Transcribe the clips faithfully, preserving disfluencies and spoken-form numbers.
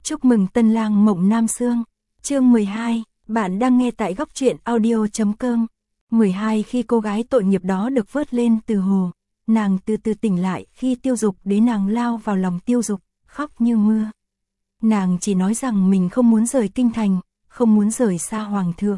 Chúc mừng tân lang mộng nam xương. Chương mười hai, bạn đang nghe tại góc truyện audio.com. mười hai Khi cô gái tội nghiệp đó được vớt lên từ hồ, nàng từ từ tỉnh lại khi Tiêu Dục đến, nàng lao vào lòng Tiêu Dục, khóc như mưa. Nàng chỉ nói rằng mình không muốn rời kinh thành, không muốn rời xa hoàng thượng.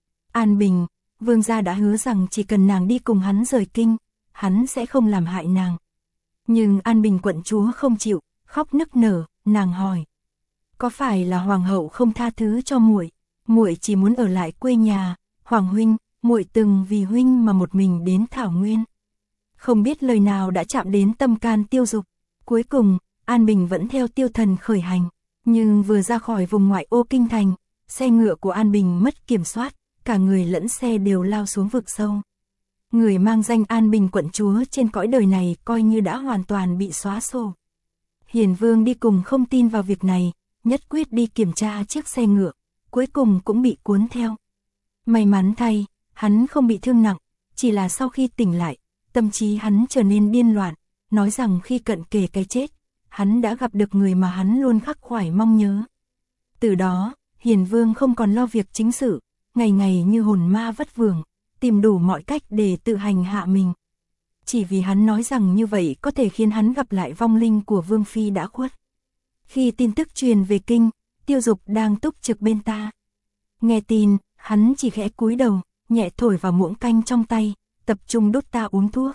An Bình, vương gia đã hứa rằng chỉ cần nàng đi cùng hắn rời kinh, hắn sẽ không làm hại nàng. Nhưng An Bình quận chúa không chịu, khóc nức nở, nàng hỏi: "Có phải là hoàng hậu không tha thứ cho muội? Muội chỉ muốn ở lại quê nhà, Hoàng huynh, muội từng vì huynh mà một mình đến Thảo Nguyên." Không biết lời nào đã chạm đến tâm can Tiêu Dục. Cuối cùng, An Bình vẫn theo Tiêu Thần khởi hành, nhưng vừa ra khỏi vùng ngoại ô kinh thành, xe ngựa của An Bình mất kiểm soát, cả người lẫn xe đều lao xuống vực sâu. Người mang danh An Bình quận chúa trên cõi đời này coi như đã hoàn toàn bị xóa sổ. Hiền Vương đi cùng không tin vào việc này, nhất quyết đi kiểm tra chiếc xe ngựa, cuối cùng cũng bị cuốn theo. May mắn thay, hắn không bị thương nặng, chỉ là sau khi tỉnh lại, tâm trí hắn trở nên điên loạn, nói rằng khi cận kề cái chết, hắn đã gặp được người mà hắn luôn khắc khoải mong nhớ. Từ đó, Hiền Vương không còn lo việc chính sự, ngày ngày như hồn ma vất vưởng, tìm đủ mọi cách để tự hành hạ mình. Chỉ vì hắn nói rằng như vậy có thể khiến hắn gặp lại vong linh của Vương Phi đã khuất. Khi tin tức truyền về kinh, Tiêu Dục đang túc trực bên ta. Nghe tin, hắn chỉ khẽ cúi đầu, nhẹ thổi vào muỗng canh trong tay, tập trung đút ta uống thuốc.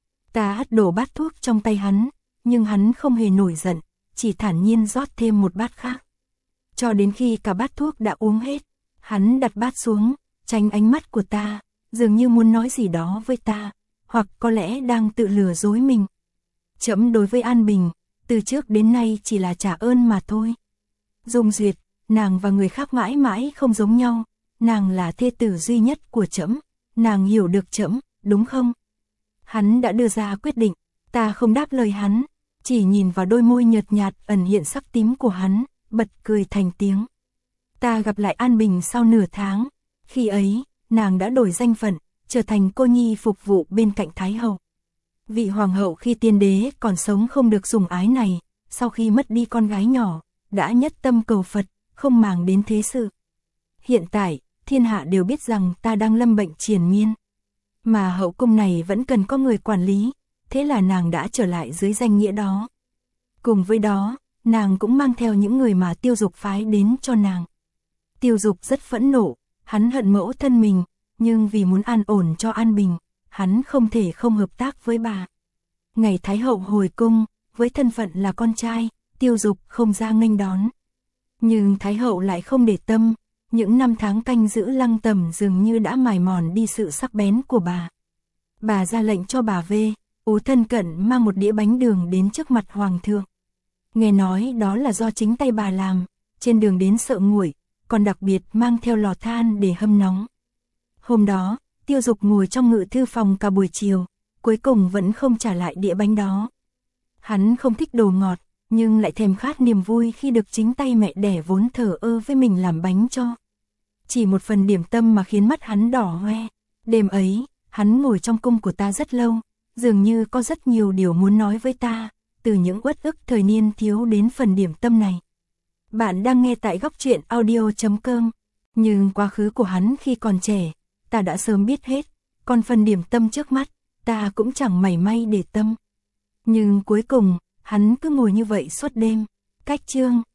Ta hất đổ bát thuốc trong tay hắn, nhưng hắn không hề nổi giận, chỉ thản nhiên rót thêm một bát khác. Cho đến khi cả bát thuốc đã uống hết, hắn đặt bát xuống, tránh ánh mắt của ta, dường như muốn nói gì đó với ta, hoặc có lẽ đang tự lừa dối mình. Trẫm đối với An Bình, từ trước đến nay chỉ là trả ơn mà thôi. Dung Duyệt, nàng và người khác mãi mãi không giống nhau, nàng là thê tử duy nhất của trẫm, nàng hiểu được trẫm, đúng không? Hắn đã đưa ra quyết định, ta không đáp lời hắn, chỉ nhìn vào đôi môi nhợt nhạt ẩn hiện sắc tím của hắn, bật cười thành tiếng. Ta gặp lại An Bình sau nửa tháng, khi ấy, nàng đã đổi danh phận, trở thành cô nhi phục vụ bên cạnh Thái hậu. Vị hoàng hậu khi tiên đế còn sống không được sủng ái này, sau khi mất đi con gái nhỏ, đã nhất tâm cầu Phật, không màng đến thế sự. Hiện tại, thiên hạ đều biết rằng ta đang lâm bệnh triền miên, mà hậu cung này vẫn cần có người quản lý, thế là nàng đã trở lại dưới danh nghĩa đó. Cùng với đó, nàng cũng mang theo những người mà Tiêu Dục phái đến cho nàng. Tiêu Dục rất phẫn nộ, hắn hận mẫu thân mình, nhưng vì muốn an ổn cho An Bình, hắn không thể không hợp tác với bà. Ngày Thái hậu hồi cung, với thân phận là con trai, Tiêu Dục không ra nghênh đón. Nhưng Thái hậu lại không để tâm, những năm tháng canh giữ Lăng Tẩm dường như đã mài mòn đi sự sắc bén của bà. Bà ra lệnh cho bà về, Ú thân cận mang một đĩa bánh đường đến trước mặt hoàng thượng. Nghe nói đó là do chính tay bà làm, trên đường đến sợ nguội, còn đặc biệt mang theo lò than để hâm nóng. Hôm đó, Tiêu Dục ngồi trong ngự thư phòng cả buổi chiều, cuối cùng vẫn không trả lại đĩa bánh đó. Hắn không thích đồ ngọt, nhưng lại thèm khát niềm vui khi được chính tay mẹ đẻ vốn thờ ơ với mình làm bánh cho. Chỉ một phần điểm tâm mà khiến mắt hắn đỏ hoe. Đêm ấy, hắn ngồi trong cung của ta rất lâu, dường như có rất nhiều điều muốn nói với ta, từ những uất ức thời niên thiếu đến phần điểm tâm này. Bạn đang nghe tại góc truyện audio.com, nhưng quá khứ của hắn khi còn trẻ, ta đã sớm biết hết, còn phần điểm tâm trước mắt, ta cũng chẳng mảy may để tâm. Nhưng cuối cùng, hắn cứ ngồi như vậy suốt đêm. Cách chương